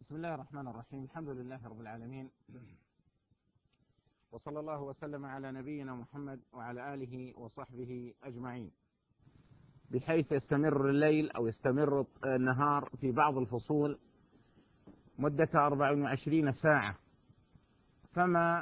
بسم الله الرحمن الرحيم. الحمد لله رب العالمين، وصلى الله وسلم على نبينا محمد وعلى آله وصحبه أجمعين، بحيث يستمر الليل أو يستمر النهار في بعض الفصول مدة 24 ساعة. فما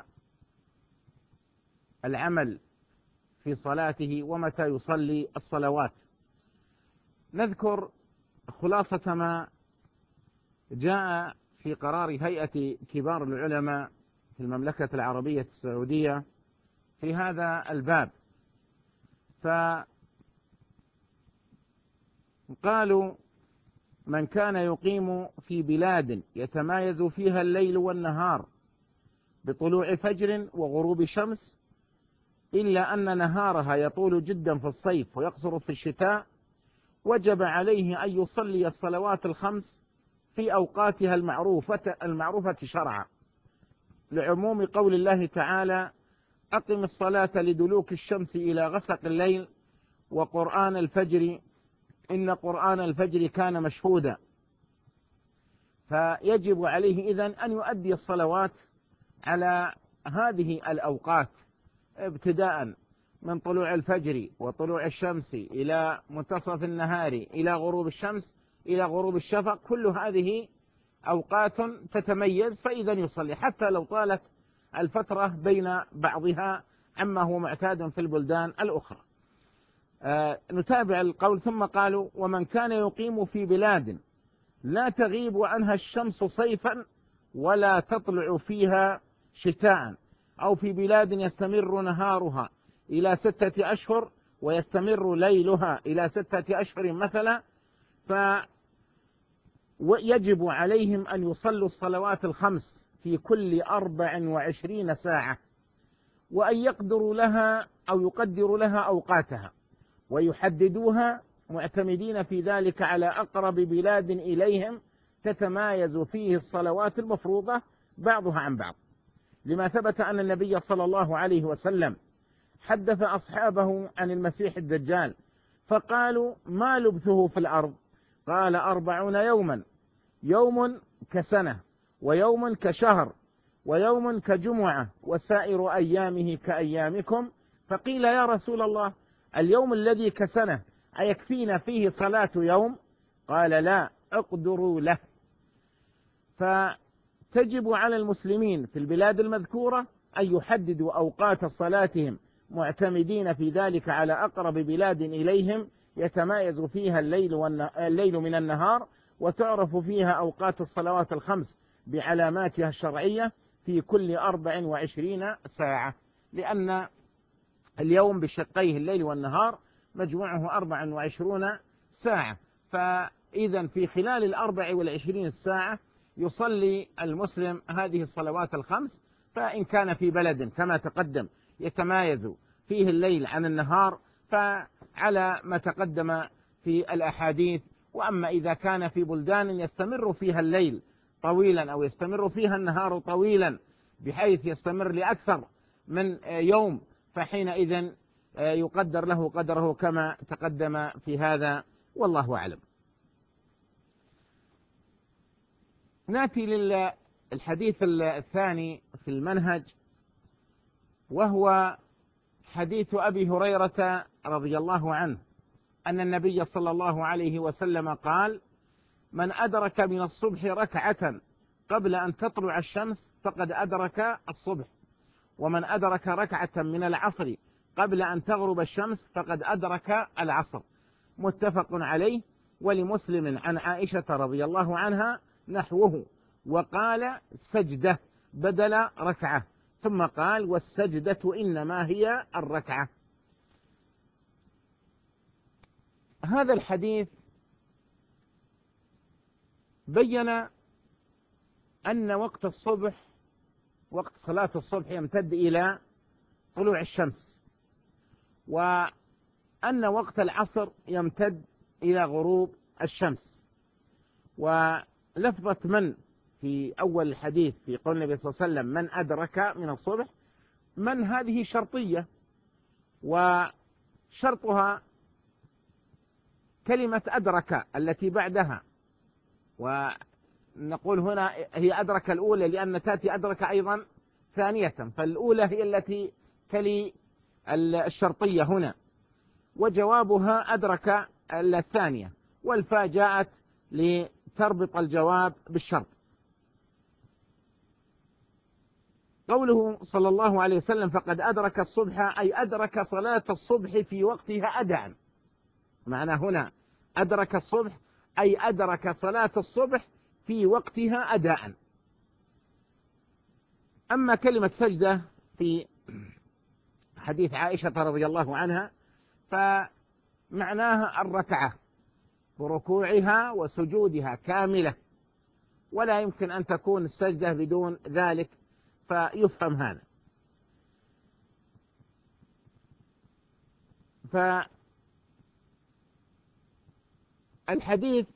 العمل في صلاته ومتى يصلي الصلوات؟ نذكر خلاصة ما جاء في قرار هيئة كبار العلماء في المملكة العربية السعودية في هذا الباب. فقالوا: من كان يقيم في بلاد يتمايز فيها الليل والنهار بطلوع فجر وغروب شمس، إلا أن نهارها يطول جدا في الصيف ويقصر في الشتاء، وجب عليه أن يصلي الصلوات الخمس في أوقاتها المعروفة شرعا، لعموم قول الله تعالى: أقم الصلاة لدلوك الشمس إلى غسق الليل وقرآن الفجر إن قرآن الفجر كان مشهودا. فيجب عليه إذن أن يؤدي الصلوات على هذه الأوقات، ابتداء من طلوع الفجر وطلوع الشمس إلى منتصف النهار إلى غروب الشمس إلى غروب الشفق. كل هذه أوقات تتميز، فإذا يصلي حتى لو طالت الفترة بين بعضها عما هو معتاد في البلدان الأخرى. نتابع القول. ثم قالوا: ومن كان يقيم في بلاد لا تغيب عنها الشمس صيفا ولا تطلع فيها شتاء، أو في بلاد يستمر نهارها إلى 6 أشهر ويستمر ليلها إلى 6 أشهر مثلا، ويجب عليهم أن يصلوا الصلوات الخمس في كل 24 ساعة، وأن يقدروا لها أو يقدروا لها أوقاتها ويحددوها، معتمدين في ذلك على أقرب بلاد إليهم تتمايز فيه الصلوات المفروضة بعضها عن بعض، لما ثبت أن النبي صلى الله عليه وسلم حدث أصحابه عن المسيح الدجال، فقالوا: ما لبثه في الأرض؟ قال: 40 يوما، يوم كسنة، ويوم كشهر، ويوم كجمعة، وسائر أيامه كأيامكم. فقيل: يا رسول الله، اليوم الذي كسنة أيكفينا فيه صلاة يوم؟ قال: لا، اقدروا له. فتجب على المسلمين في البلاد المذكورة أن يحددوا أوقات صلاتهم، معتمدين في ذلك على أقرب بلاد إليهم يتمايز فيها الليل من النهار، وتعرف فيها أوقات الصلوات الخمس بعلاماتها الشرعية في كل 24 ساعة، لأن اليوم بشقيه الليل والنهار مجموعه 24 ساعة. فإذا في خلال 24 ساعة يصلي المسلم هذه الصلوات الخمس. فإن كان في بلد كما تقدم يتمايز فيه الليل عن النهار فعلى ما تقدم في الأحاديث. وأما إذا كان في بلدان يستمر فيها الليل طويلا أو يستمر فيها النهار طويلا بحيث يستمر لأكثر من يوم، فحينئذ يقدر له قدره كما تقدم في هذا، والله أعلم. نأتي للحديث الثاني في المنهج، وهو حديث أبي هريرة رضي الله عنه أن النبي صلى الله عليه وسلم قال: من أدرك من الصبح ركعة قبل أن تطلع الشمس فقد أدرك الصبح، ومن أدرك ركعة من العصر قبل أن تغرب الشمس فقد أدرك العصر. متفق عليه. ولمسلم عن عائشة رضي الله عنها نحوه، وقال: سجدة بدل ركعة، ثم قال: والسجدة إنما هي الركعة. هذا الحديث بين أن وقت الصبح، وقت صلاة الصبح، يمتد إلى طلوع الشمس، وأن وقت العصر يمتد إلى غروب الشمس. ولفظة من في أول الحديث في قول النبي صلى الله عليه وسلم: من أدرك من الصبح، من هذه شرطية، وشرطها كلمة أدرك التي بعدها، نقول هنا هي أدرك الأولى لأن تأتي أدرك أيضا ثانية، فالأولى هي التي تلي الشرطية هنا، وجوابها أدرك الثانية، والفاء جاءت لتربط الجواب بالشرط. قوله صلى الله عليه وسلم فقد أدرك الصبح، أي أدرك صلاة الصبح في وقتها أداء. معنى هنا أدرك الصبح أي أدرك صلاة الصبح في وقتها أداء. أما كلمة سجدة في حديث عائشة رضي الله عنها فمعناها الركعة بركوعها وسجودها كاملة، ولا يمكن أن تكون السجدة بدون ذلك، فيفهم هذا. فالحديث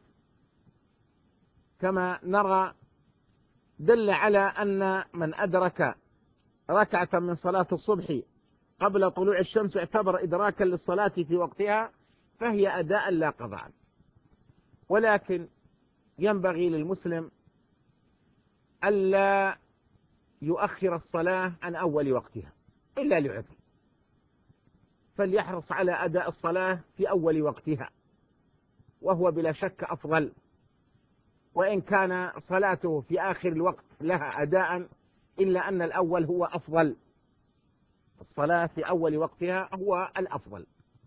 كما نرى دل على أن من أدرك ركعة من صلاة الصبح قبل طلوع الشمس اعتبر إدراكا للصلاة في وقتها، فهي أداء لا قضاء. ولكن ينبغي للمسلم ألا يؤخر الصلاة عن أول وقتها إلا لعذر، فليحرص على أداء الصلاة في أول وقتها، وهو بلا شك أفضل. وإن كان صلاته في آخر الوقت لها أداء إلا أن الأول هو أفضل، الصلاة في أول وقتها هو الأفضل.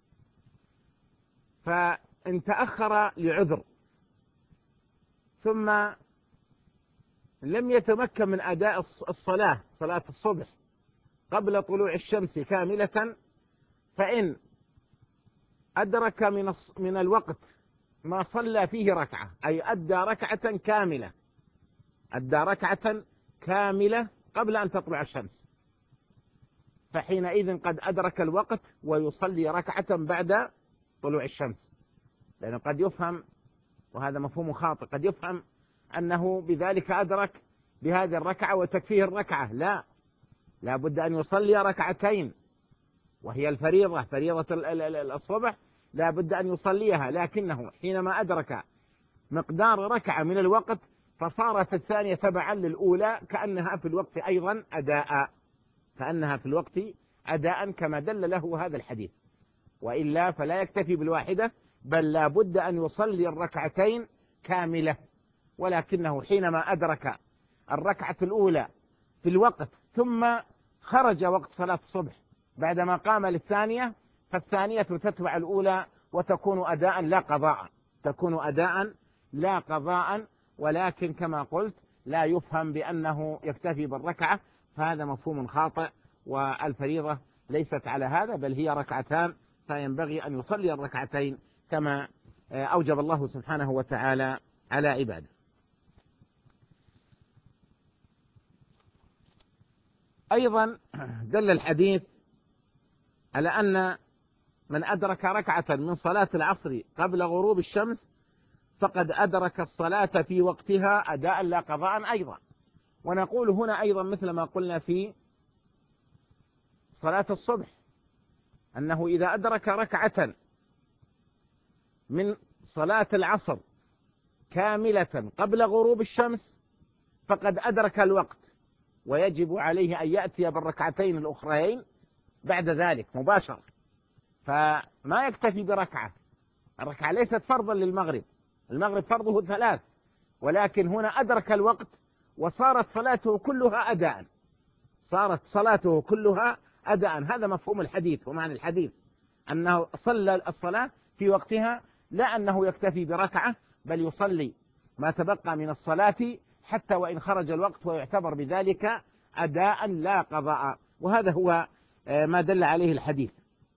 فإن تأخر لعذر ثم لم يتمكن من أداء الصلاة صلاة الصبح قبل طلوع الشمس كاملة، فإن أدرك من الوقت ما صلى فيه ركعة، أي أدى ركعة كاملة، أدى ركعة كاملة قبل أن تطلع الشمس، فحينئذ قد أدرك الوقت ويصلي ركعة بعد طلوع الشمس. لأنه قد يفهم، وهذا مفهوم خاطئ، قد يفهم أنه بذلك أدرك بهذه الركعة وتكفيه الركعة. لا بد أن يصلي ركعتين، وهي الفريضة، فريضة الصبح لا بد أن يصليها، لكنه حينما أدرك مقدار ركعة من الوقت فصارت الثانية تبعا للأولى كأنها في الوقت أيضا أداء، كأنها في الوقت أداء كما دل له هذا الحديث. وإلا فلا يكتفي بالواحدة، بل لا بد أن يصلي الركعتين كاملة. ولكنه حينما أدرك الركعة الأولى في الوقت ثم خرج وقت صلاة الصبح بعدما قام للثانية، فالثانية تتبع الأولى وتكون أداء لا قضاء، تكون أداء لا قضاء. ولكن كما قلت لا يفهم بأنه يكتفي بالركعة، فهذا مفهوم خاطئ، والفريضة ليست على هذا بل هي ركعتان، فينبغي أن يصلي الركعتين كما أوجب الله سبحانه وتعالى على عباده. أيضا دل الحديث على أن من أدرك ركعة من صلاة العصر قبل غروب الشمس فقد أدرك الصلاة في وقتها أداء لا قضاء أيضا. ونقول هنا أيضا مثل ما قلنا في صلاة الصبح، أنه إذا أدرك ركعة من صلاة العصر كاملة قبل غروب الشمس فقد أدرك الوقت، ويجب عليه أن يأتي بالركعتين الأخرين بعد ذلك مباشرة، فما يكتفي بركعة. الركعة ليست فرضا للمغرب، المغرب فرضه 3، ولكن هنا أدرك الوقت وصارت صلاته كلها أداء، صارت صلاته كلها أداء. هذا مفهوم الحديث ومعنى الحديث، أنه صلى الصلاة في وقتها، لا أنه يكتفي بركعة بل يصلي ما تبقى من الصلاة حتى وإن خرج الوقت، ويعتبر بذلك أداء لا قضاء. وهذا هو ما دل عليه الحديث.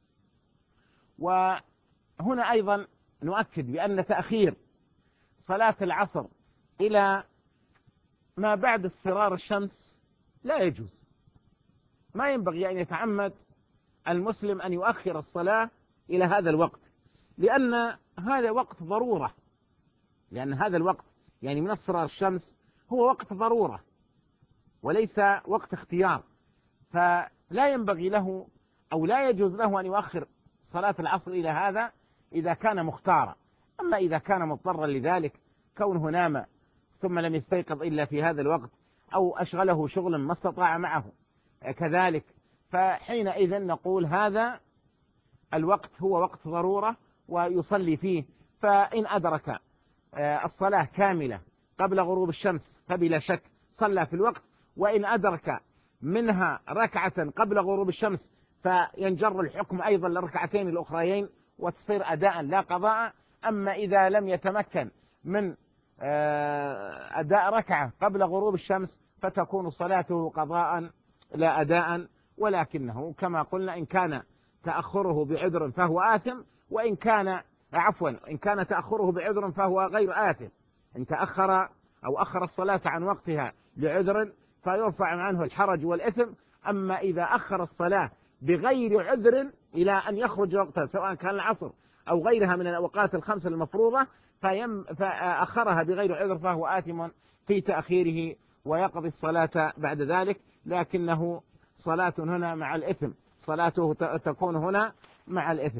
وهنا أيضا نؤكد بأن تأخير صلاة العصر إلى ما بعد اصفرار الشمس لا يجوز. ما ينبغي أن يتعمد المسلم أن يؤخر الصلاة إلى هذا الوقت، لأن هذا وقت ضرورة، لأن هذا الوقت يعني من اصفرار الشمس هو وقت ضرورة وليس وقت اختيار، فلا ينبغي له أو لا يجوز له أن يؤخر صلاة العصر إلى هذا إذا كان مختارا. أما إذا كان مضطرا لذلك كونه نام ثم لم يستيقظ إلا في هذا الوقت، أو أشغله شغل ما استطاع معه كذلك، فحينئذ نقول هذا الوقت هو وقت ضرورة ويصلي فيه. فإن أدرك الصلاة كاملة قبل غروب الشمس فبلا شك صلى في الوقت، وإن أدرك منها ركعة قبل غروب الشمس فينجر الحكم أيضا للركعتين الأخريين وتصير أداء لا قضاء. أما إذا لم يتمكن من أداء ركعة قبل غروب الشمس فتكون صلاته قضاء لا أداء، ولكنه كما قلنا إن كان تأخره بعذر فهو آثم، وإن كان إن كان تأخره بعذر فهو غير آثم. إن تأخر أو أخر الصلاة عن وقتها لعذر فيرفع عنه الحرج والإثم. أما إذا أخر الصلاة بغير عذر إلى أن يخرج وقتها سواء كان العصر أو غيرها من الأوقات الخمس المفروضة فأخرها بغير عذر فهو آثم في تأخيره ويقضي الصلاة بعد ذلك، لكنه صلاة هنا مع الإثم، صلاته تكون هنا مع الإثم.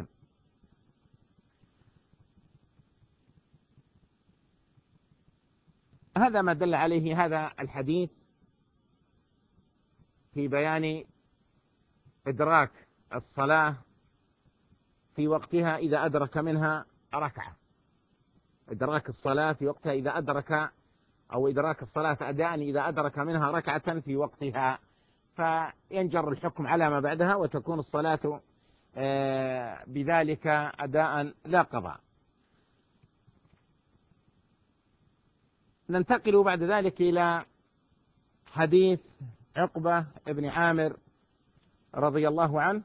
هذا ما دل عليه هذا الحديث في بيان إدراك الصلاة في وقتها إذا أدرك منها ركعة، إدراك الصلاة في وقتها إذا أدرك، أو إدراك الصلاة أداء إذا أدرك منها ركعة في وقتها، فينجر الحكم على ما بعدها وتكون الصلاة بذلك أداء لا قضاء. ننتقل بعد ذلك إلى حديث عقبة بن عامر رضي الله عنه.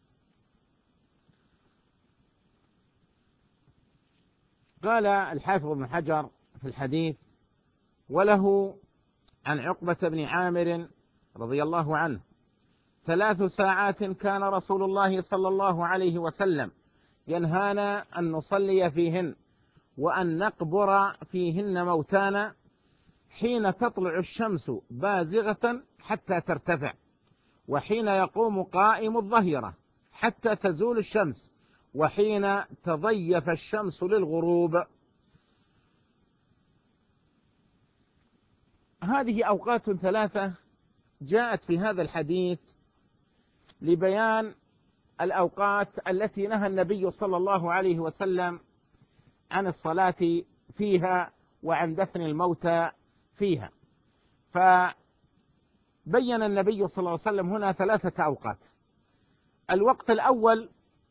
قال الحافظ بن حجر في الحديث: وله عن عقبة بن عامر رضي الله عنه 3 ساعات كان رسول الله صلى الله عليه وسلم ينهانا أن نصلي فيهن وأن نقبر فيهن موتانا حين تطلع الشمس بازغة حتى ترتفع، وحين يقوم قائم الظهيرة حتى تزول الشمس، وحين تضيف الشمس للغروب. هذه أوقات 3 جاءت في هذا الحديث لبيان الأوقات التي نهى النبي صلى الله عليه وسلم عن الصلاة فيها وعن دفن الموتى فيها. فبين النبي صلى الله عليه وسلم هنا 3 أوقات. الوقت الأول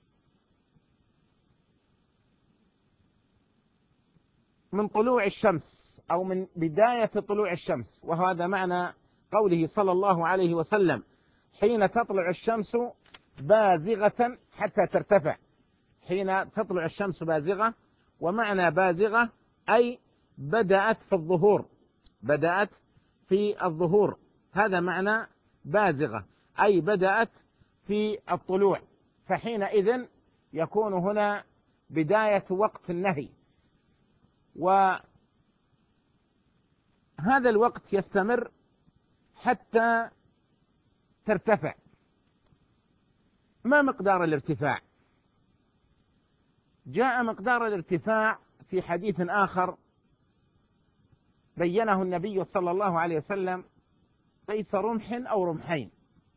من طلوع الشمس أو من بداية طلوع الشمس، وهذا معنى قوله صلى الله عليه وسلم: حين تطلع الشمس بازغة حتى ترتفع. حين تطلع الشمس بازغة، ومعنى بازغة أي بدأت في الظهور، بدأت في الظهور، هذا معنى بازغة أي بدأت في الطلوع. فحينئذ يكون هنا بداية وقت النهي، وهذا الوقت يستمر حتى ترتفع. ما مقدار الارتفاع؟ جاء مقدار الارتفاع في حديث آخر بينه النبي صلى الله عليه وسلم: قيس رمح أو رمحين،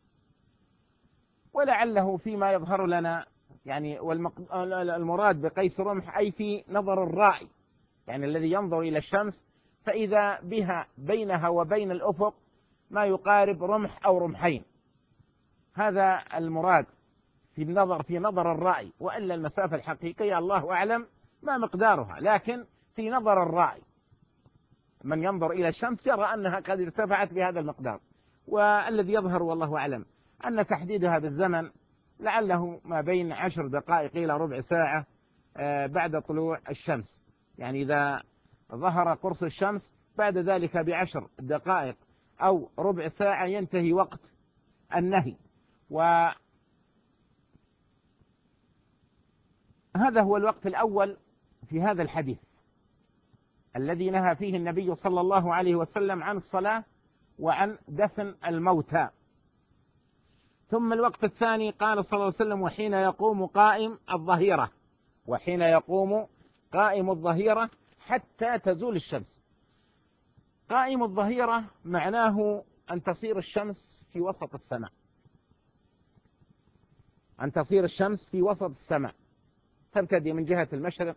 ولعله فيما يظهر لنا يعني المراد بقيس رمح أي في نظر الرائي، يعني الذي ينظر إلى الشمس فإذا بها بينها وبين الأفق ما يقارب رمح أو رمحين، هذا المراد في نظر الرأي، وإلا المسافة الحقيقية الله أعلم ما مقدارها، لكن في نظر الرأي من ينظر إلى الشمس يرى أنها قد ارتفعت بهذا المقدار. والذي يظهر والله أعلم أن تحديدها بالزمن لعله ما بين 10 دقائق إلى ربع ساعة بعد طلوع الشمس، يعني إذا ظهر قرص الشمس بعد ذلك ب10 دقائق أو ربع ساعة ينتهي وقت النهي. وهذا هو الوقت الأول في هذا الحديث الذي نهى فيه النبي صلى الله عليه وسلم عن الصلاة وعن دفن الموتى. ثم الوقت الثاني قال صلى الله عليه وسلم: وحين يقوم قائم الظهيرة، وحين يقوم قائم الظهيرة حتى تزول الشمس. قائم الظهيرة معناه أن تصير الشمس في وسط السماء، أن تصير الشمس في وسط السماء، تبتدي من جهة المشرق،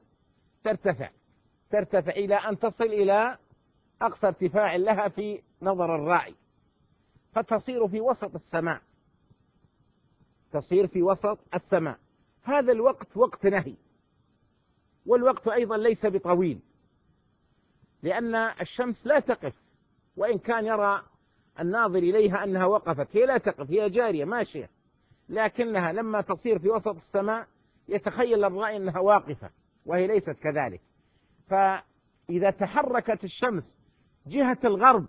ترتفع إلى أن تصل إلى أقصى ارتفاع لها في نظر الراعي، فتصير في وسط السماء، تصير في وسط السماء. هذا الوقت وقت نهي، والوقت أيضا ليس بطويل، لأن الشمس لا تقف، وإن كان يرى الناظر إليها أنها وقفت، هي لا تقف، هي جارية ماشية، لكنها لما تصير في وسط السماء يتخيل الرأي أنها واقفة، وهي ليست كذلك. فإذا تحركت الشمس جهة الغرب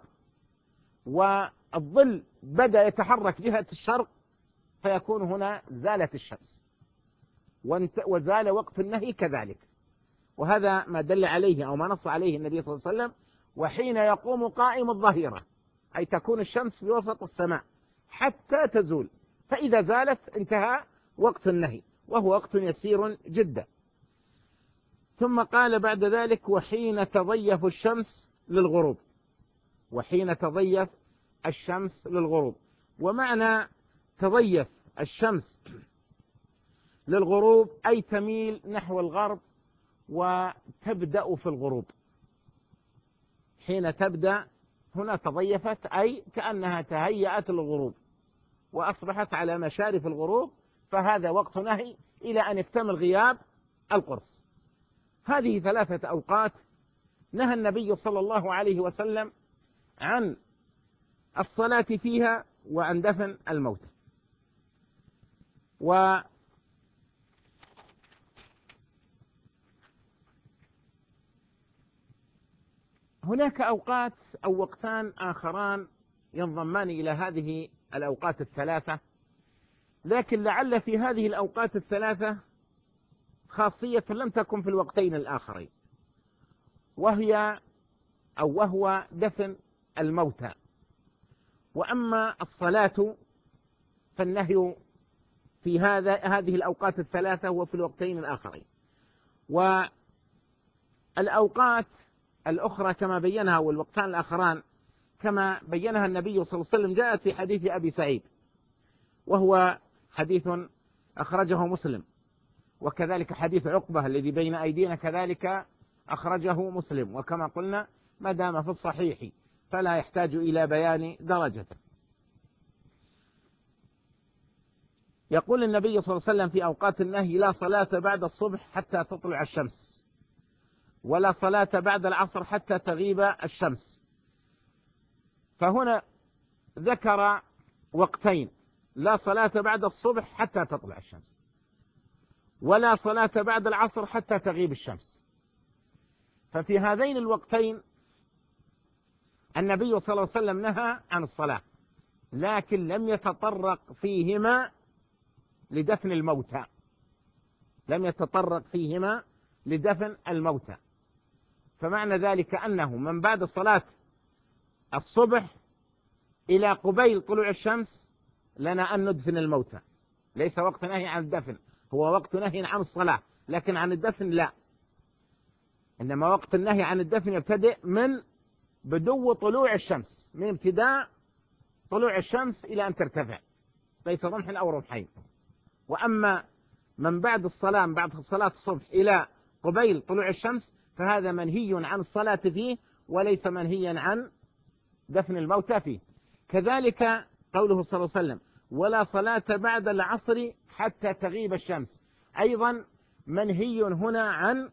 والظل بدأ يتحرك جهة الشرق، فيكون هنا زالت الشمس، وزال وقت النهي كذلك. وهذا ما دل عليه أو ما نص عليه النبي صلى الله عليه وسلم: وحين يقوم قائم الظهيرة، أي تكون الشمس بوسط السماء حتى تزول، فإذا زالت انتهى وقت النهي، وهو وقت يسير جدا. ثم قال بعد ذلك: وحين تضيف الشمس للغروب، وحين تضيف الشمس للغروب. ومعنى تضيف الشمس للغروب أي تميل نحو الغرب وتبدأ في الغروب. حين تبدأ هنا تضيفت، أي كأنها تهيأت للغروب وأصبحت على مشارف الغروب، فهذا وقت نهي إلى أن يكتمل غياب القرص. هذه 3 أوقات نهى النبي صلى الله عليه وسلم عن الصلاة فيها وعن دفن الموتى. وهناك أوقات أو وقتان آخران ينضمان إلى هذه الأوقات ال3، لكن لعل في هذه الأوقات ال3 خاصية لم تكن في الوقتين الآخرين، وهو دفن الموتى. وأما الصلاة فالنهي في هذه الأوقات ال3 وفي الوقتين الآخرين. والأوقات الأخرى كما بينها، والوقتان الآخران كما بينها النبي صلى الله عليه وسلم، جاءت في حديث أبي سعيد، وهو حديث أخرجه مسلم، وكذلك حديث عقبة الذي بين أيدينا كذلك أخرجه مسلم، وكما قلنا ما دام في الصحيح فلا يحتاج إلى بيان درجته. يقول النبي صلى الله عليه وسلم في أوقات النهي: لا صلاة بعد الصبح حتى تطلع الشمس، ولا صلاة بعد العصر حتى تغيب الشمس. فهنا ذكر وقتين: لا صلاة بعد الصبح حتى تطلع الشمس، ولا صلاة بعد العصر حتى تغيب الشمس. ففي هذين الوقتين النبي صلى الله عليه وسلم نهى عن الصلاة، لكن لم يتطرق فيهما لدفن الموتى، لم يتطرق فيهما لدفن الموتى. فمعنى ذلك أنه من بعد صلاة الصبح إلى قبيل طلوع الشمس لنا أن ندفن الموتى، ليس وقت نهي عن الدفن، هو وقت نهي عن الصلاة، لكن عن الدفن لا. إنما وقت النهي عن الدفن يبتدئ من بدو طلوع الشمس، من ابتداء طلوع الشمس إلى أن ترتفع، ليس رمح أو رمحين. وأما من بعد الصلاة، بعد صلاة الصبح إلى قبيل طلوع الشمس، فهذا منهي عن الصلاة فيه، وليس منهيا عن دفن الموتى فيه. كذلك قوله صلى الله عليه وسلم: ولا صلاة بعد العصر حتى تغيب الشمس، أيضا منهي هنا عن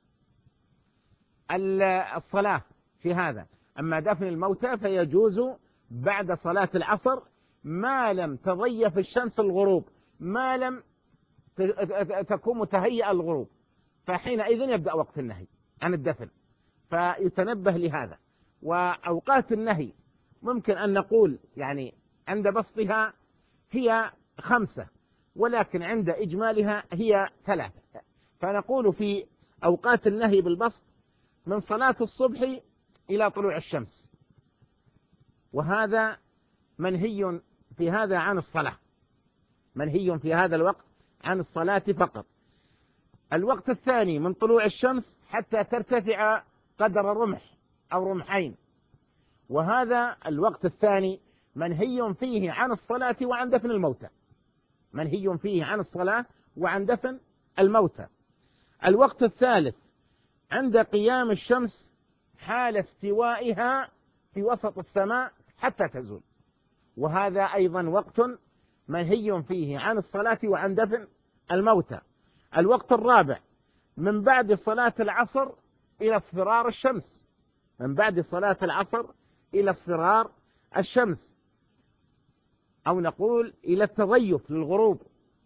الصلاة في هذا. أما دفن الموتى فيجوز بعد صلاة العصر ما لم تضيف الشمس الغروب، ما لم تكون متهيئة الغروب، فحينئذ يبدأ وقت النهي عن الدفن، فيتنبه لهذا. وأوقات النهي ممكن أن نقول يعني عند بسطها هي 5، ولكن عند إجمالها هي 3. فنقول في أوقات النهي بالبسط من صلاة الصبح إلى طلوع الشمس، وهذا منهي في هذا عن الصلاة، منهي في هذا الوقت عن الصلاة فقط. الوقت الثاني من طلوع الشمس حتى ترتفع قدر رمح أو رمحين، وهذا الوقت الثاني منهي فيه عن الصلاة وعن دفن الموتى، منهي فيه عن الصلاة وعن دفن الموتى. الوقت الثالث عند قيام الشمس حال استوائها في وسط السماء حتى تزول، وهذا أيضا وقت منهي فيه عن الصلاة وعن دفن الموتى. الوقت الرابع من بعد صلاة العصر إلى اصفرار الشمس، من بعد صلاة العصر إلى اصفرار الشمس، أو نقول إلى التضيف للغروب.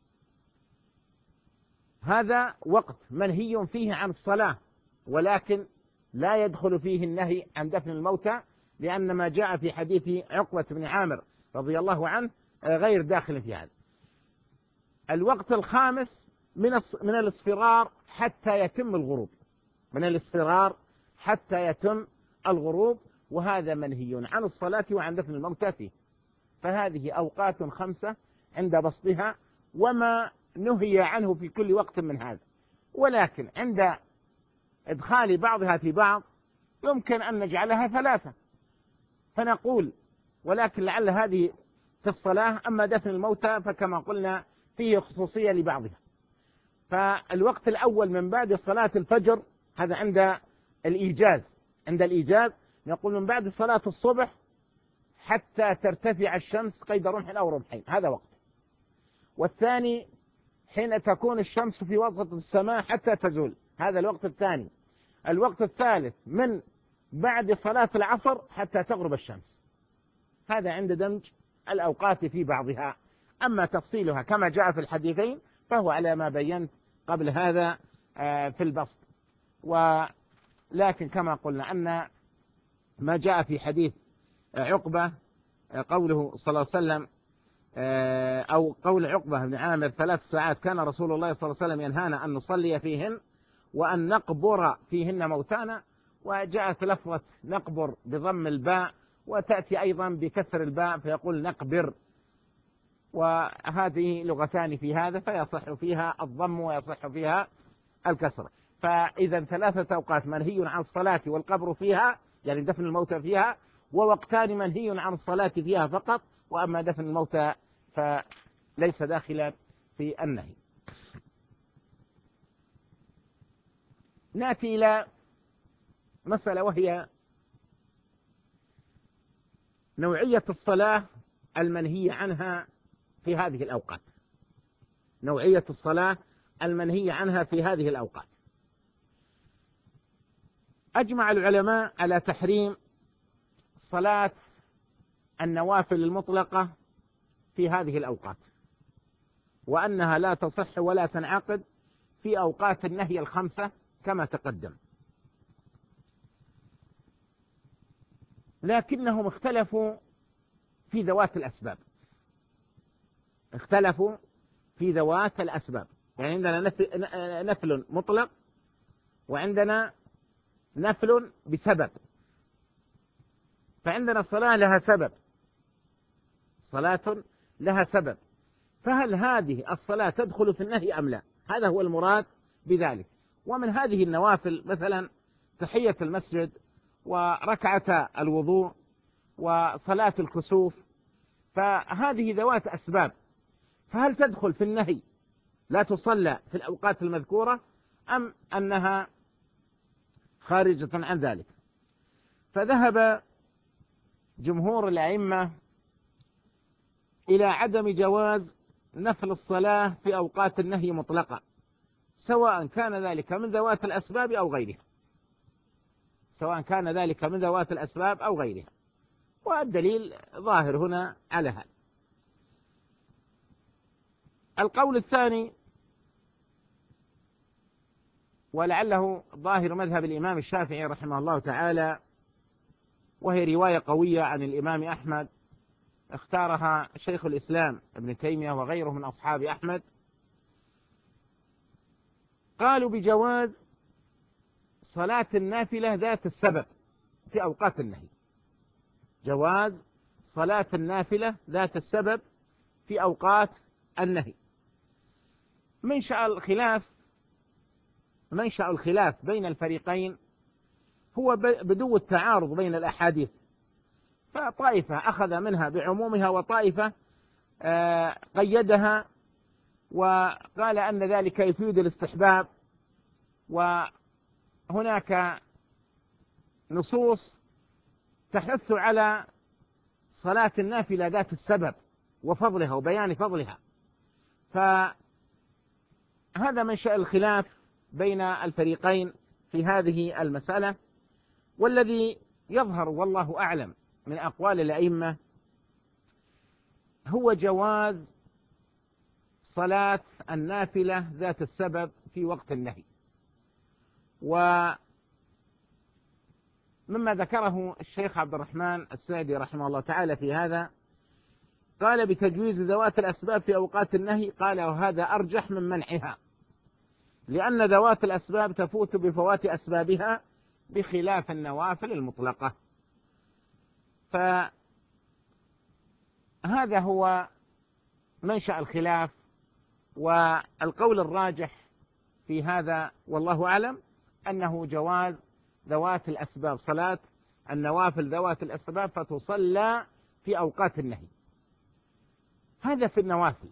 هذا وقت منهي فيه عن الصلاة، ولكن لا يدخل فيه النهي عن دفن الموتى، لأن ما جاء في حديث عقبة بن عامر رضي الله عنه غير داخل في هذا. الوقت الخامس من الاصفرار حتى يتم الغروب، من الاصفرار حتى يتم الغروب، وهذا منهي عن الصلاة وعن دفن الموتى فيه. فهذه أوقات 5 عند بسطها، وما نهي عنه في كل وقت من هذا. ولكن عند إدخال بعضها في بعض يمكن أن نجعلها 3، فنقول ولكن لعل هذه في الصلاة، أما دفن الموتى فكما قلنا فيه خصوصية لبعضها. فالوقت الأول من بعد صلاة الفجر، هذا عند الإيجاز، عند الإيجاز نقول من بعد صلاة الصبح حتى ترتفع الشمس قيد رمح أو رمحين، هذا وقت. والثاني حين تكون الشمس في وسط السماء حتى تزول، هذا الوقت الثاني. الوقت الثالث من بعد صلاة العصر حتى تغرب الشمس، هذا عند دمج الأوقات في بعضها. أما تفصيلها كما جاء في الحديثين فهو على ما بينت قبل هذا في البسط. ولكن كما قلنا أن ما جاء في حديث عقبة قوله صلى الله عليه وسلم، أو قول عقبة بن عامر 3 ساعات كان رسول الله صلى الله عليه وسلم ينهانا أن نصلي فيهن وأن نقبر فيهن موتانا، وجاءت لفظة نقبر بضم الباء، وتأتي أيضا بكسر الباء فيقول نقبر، وهذه لغتان في هذا، فيصح فيها الضم ويصح فيها الكسر. فإذا 3 أوقات منهي عن الصلاة والقبر فيها، يعني دفن الموتى فيها، ووقتان منهي عن الصلاة فيها فقط، وأما دفن الموتى فليس داخلا في النهي. نأتي إلى مسألة، وهي نوعية الصلاة المنهي عنها في هذه الأوقات، نوعية الصلاة المنهي عنها في هذه الأوقات. أجمع العلماء على تحريم صلاة النوافل المطلقة في هذه الأوقات، وأنها لا تصح ولا تنعقد في أوقات النهي ال5 كما تقدم. لكنهم اختلفوا في ذوات الأسباب، اختلفوا في ذوات الأسباب. يعني عندنا نفل مطلق، وعندنا نفل بسبب. فعندنا صلاة لها سبب، صلاة لها سبب، فهل هذه الصلاة تدخل في النهي أم لا؟ هذا هو المراد بذلك. ومن هذه النوافل مثلا تحية المسجد، وركعة الوضوء، وصلاة الكسوف، فهذه ذوات أسباب، فهل تدخل في النهي لا تصلى في الأوقات المذكورة، أم أنها خارجة عن ذلك؟ فذهب جمهور الأئمة إلى عدم جواز نفل الصلاة في أوقات النهي مطلقا، سواء كان ذلك من ذوات الأسباب أو غيرها، سواء كان ذلك من ذوات الأسباب أو غيرها. والدليل ظاهر هنا على هذا. القول الثاني، ولعله ظاهر مذهب الإمام الشافعي رحمه الله تعالى، وهي رواية قوية عن الإمام أحمد اختارها شيخ الإسلام ابن تيمية وغيره من أصحاب أحمد، قالوا بجواز صلاة النافلة ذات السبب في أوقات النهي، جواز صلاة النافلة ذات السبب في أوقات النهي. منشأ الخلاف بين الفريقين هو بدو التعارض بين الأحاديث، فطائفة أخذ منها بعمومها، وطائفة قيدها وقال أن ذلك يفيد الاستحباب. وهناك نصوص تحث على صلاة النافلة ذات السبب وفضلها وبيان فضلها. فهذا منشأ الخلاف بين الفريقين في هذه المسألة. والذي يظهر والله أعلم من أقوال الأئمة هو جواز صلاة النافلة ذات السبب في وقت النهي. ومما ذكره الشيخ عبد الرحمن السعدي رحمه الله تعالى في هذا، قال بتجويز ذوات الأسباب في أوقات النهي، قال وهذا أرجح من منعها، لأن ذوات الأسباب تفوت بفوات أسبابها بخلاف النوافل المطلقة. فهذا هو منشأ الخلاف. والقول الراجح في هذا والله أعلم أنه جواز ذوات الأسباب، صلاة النوافل ذوات الأسباب فتصلى في أوقات النهي. هذا في النوافل.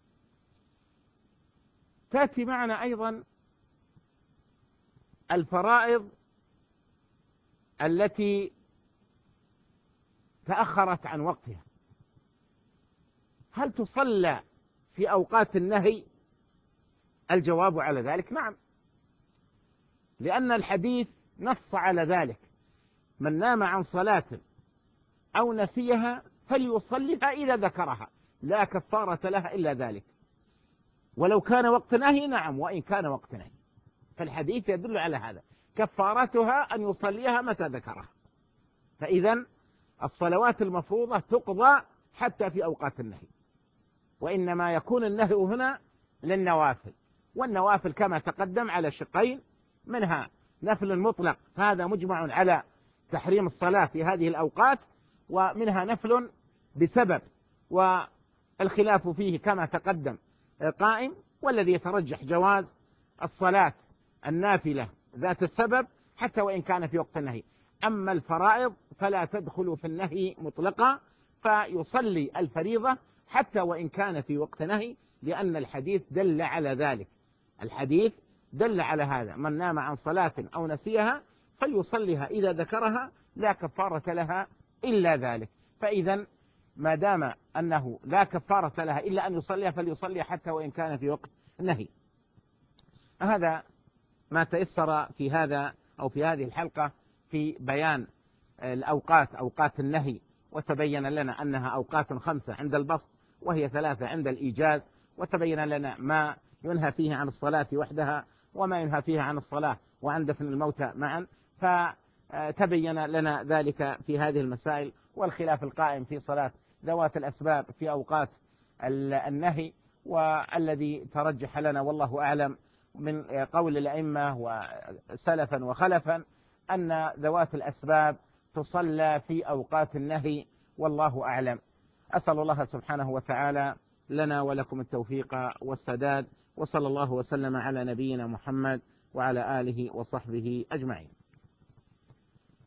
تأتي معنا أيضا الفرائض التي تأخرت عن وقتها، هل تصلى في أوقات النهي؟ الجواب على ذلك نعم، لأن الحديث نص على ذلك: من نام عن صلاة أو نسيها فليصلها إذا ذكرها، لا كفارة لها إلا ذلك. ولو كان وقت نهي نعم، وإن كان وقت نهي، فالحديث يدل على هذا، كفارتها أن يصليها متى ذكرها. فإذا الصلوات المفروضة تقضى حتى في أوقات النهي، وإنما يكون النهي هنا للنوافل. والنوافل كما تقدم على شقين، منها نفل مطلق فهذا مجمع على تحريم الصلاة في هذه الأوقات، ومنها نفل بسبب، والخلاف فيه كما تقدم قائم، والذي يترجح جواز الصلاة النافلة ذات السبب حتى وإن كان في وقت النهي. أما الفرائض فلا تدخل في النهي مطلقا، فيصلي الفريضة حتى وإن كان في وقت نهي، لأن الحديث دل على ذلك. الحديث دل على هذا: من نام عن صلاة أو نسيها فليصليها إذا ذكرها، لا كفارة لها إلا ذلك. فإذا ما دام أنه لا كفارة لها إلا أن يصليها فليصلي حتى وإن كان في وقت نهي. هذا ما تيسر في هذا أو في هذه الحلقة في بيان الأوقات، أوقات النهي، وتبين لنا أنها أوقات 5 عند البسط، وهي 3 عند الإيجاز، وتبين لنا ما ينهى فيه عن الصلاة وحدها، وما ينهى فيه عن الصلاة وعن دفن الموتى معا. فتبين لنا ذلك في هذه المسائل، والخلاف القائم في صلاة ذوات الأسباب في أوقات النهي. والذي ترجح لنا والله أعلم من قول الأئمة وسلفا وخلفا أن ذوات الأسباب تصلى في أوقات النهي، والله أعلم. أسأل الله سبحانه وتعالى لنا ولكم التوفيق والسداد، وصلى الله وسلم على نبينا محمد وعلى آله وصحبه أجمعين.